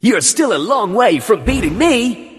You're still a long way from beating me.